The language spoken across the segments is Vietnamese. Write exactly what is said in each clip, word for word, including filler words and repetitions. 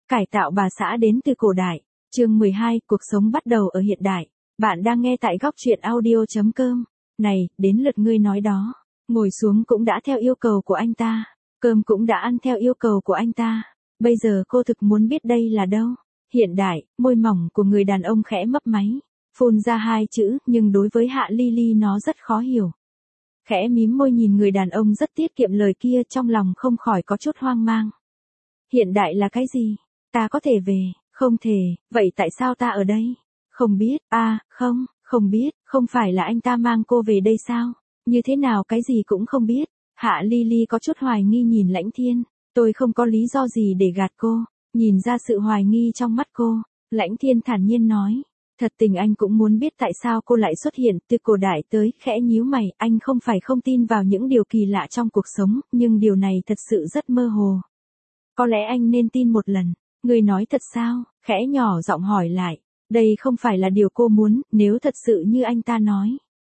Cải tạo bà xã đến từ cổ đại. Chương mười hai, cuộc sống bắt đầu ở hiện đại. Bạn đang nghe tại góc truyện audio chấm com. Này, đến lượt ngươi nói đó. Ngồi xuống cũng đã theo yêu cầu của anh ta. Cơm cũng đã ăn theo yêu cầu của anh ta. Bây giờ cô thực muốn biết đây là đâu? Hiện đại, môi mỏng của người đàn ông khẽ mấp máy. Phun ra hai chữ, nhưng đối với Hạ Ly Ly nó rất khó hiểu. Khẽ mím môi nhìn người đàn ông rất tiết kiệm lời kia, trong lòng không khỏi có chút hoang mang. Hiện đại là cái gì? Ta có thể về, không thể, vậy tại sao ta ở đây? Không biết, a à, không, không biết, không phải là anh ta mang cô về đây sao? Như thế nào cái gì cũng không biết. Hạ Ly Ly có chút hoài nghi nhìn Lãnh Thiên, tôi không có lý do gì để gạt cô. Nhìn ra sự hoài nghi trong mắt cô, Lãnh Thiên thản nhiên nói. Thật tình anh cũng muốn biết tại sao cô lại xuất hiện từ cổ đại tới, khẽ nhíu mày, anh không phải không tin vào những điều kỳ lạ trong cuộc sống, nhưng điều này thật sự rất mơ hồ. Có lẽ anh nên tin một lần. Người nói thật sao? Khẽ nhỏ giọng hỏi lại. Đây không phải là điều cô muốn, nếu thật sự như anh ta nói.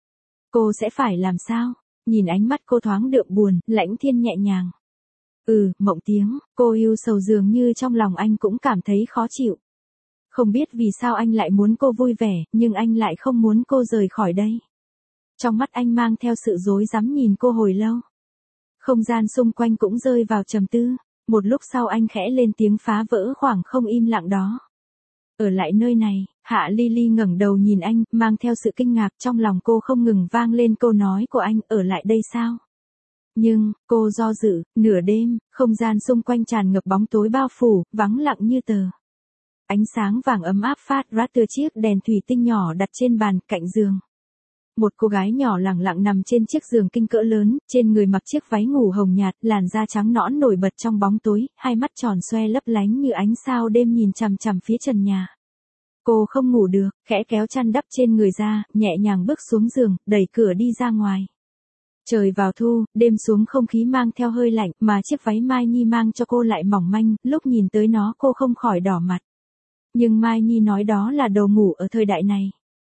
Cô sẽ phải làm sao? Nhìn ánh mắt cô thoáng đượm buồn, Lãnh Thiên nhẹ nhàng. Ừ, Mộng Tiếng, cô yêu sầu dường như trong lòng anh cũng cảm thấy khó chịu. Không biết vì sao anh lại muốn cô vui vẻ, nhưng anh lại không muốn cô rời khỏi đây. Trong mắt anh mang theo sự rối rắm nhìn cô hồi lâu. Không gian xung quanh cũng rơi vào trầm tư. Một lúc sau anh khẽ lên tiếng phá vỡ khoảng không im lặng đó. Ở lại nơi này, Hạ Ly Ly ngẩng đầu nhìn anh, mang theo sự kinh ngạc, trong lòng cô không ngừng vang lên câu nói của anh, ở lại đây sao? Nhưng, cô do dự, nửa đêm, không gian xung quanh tràn ngập bóng tối bao phủ, vắng lặng như tờ. Ánh sáng vàng ấm áp phát ra từ chiếc đèn thủy tinh nhỏ đặt trên bàn, cạnh giường. Một cô gái nhỏ lẳng lặng nằm trên chiếc giường kinh cỡ lớn, trên người mặc chiếc váy ngủ hồng nhạt, làn da trắng nõn nổi bật trong bóng tối, hai mắt tròn xoe lấp lánh như ánh sao đêm nhìn chằm chằm phía trần nhà. Cô không ngủ được, khẽ kéo chăn đắp trên người ra, nhẹ nhàng bước xuống giường, đẩy cửa đi ra ngoài. Trời vào thu, đêm xuống không khí mang theo hơi lạnh, mà chiếc váy Mai Nhi mang cho cô lại mỏng manh, lúc nhìn tới nó cô không khỏi đỏ mặt. Nhưng Mai Nhi nói đó là đồ ngủ ở thời đại này.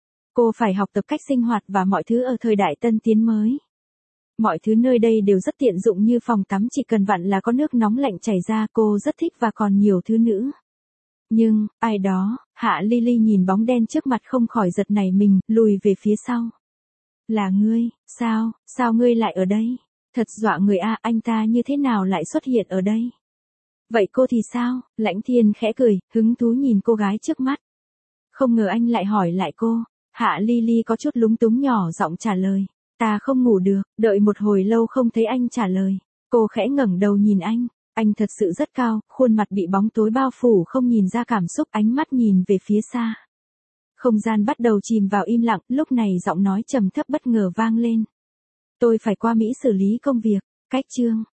Cô phải học tập cách sinh hoạt và mọi thứ ở thời đại tân tiến mới. Mọi thứ nơi đây đều rất tiện dụng như phòng tắm chỉ cần vặn là có nước nóng lạnh chảy ra, cô rất thích và còn nhiều thứ nữa. Nhưng, ai đó, Hạ Ly Ly nhìn bóng đen trước mặt không khỏi giật nảy mình, lùi về phía sau. Là ngươi, sao, sao ngươi lại ở đây? Thật dọa người a, anh ta như thế nào lại xuất hiện ở đây? Vậy cô thì sao? Lãnh Thiên khẽ cười, hứng thú nhìn cô gái trước mắt. Không ngờ anh lại hỏi lại cô. Hạ Ly Ly có chút lúng túng nhỏ giọng trả lời. Ta không ngủ được, đợi một hồi lâu không thấy anh trả lời. Cô khẽ ngẩng đầu nhìn anh. Anh thật sự rất cao, khuôn mặt bị bóng tối bao phủ không nhìn ra cảm xúc, ánh mắt nhìn về phía xa. Không gian bắt đầu chìm vào im lặng, lúc này giọng nói trầm thấp bất ngờ vang lên. Tôi phải qua Mỹ xử lý công việc. Cách chương.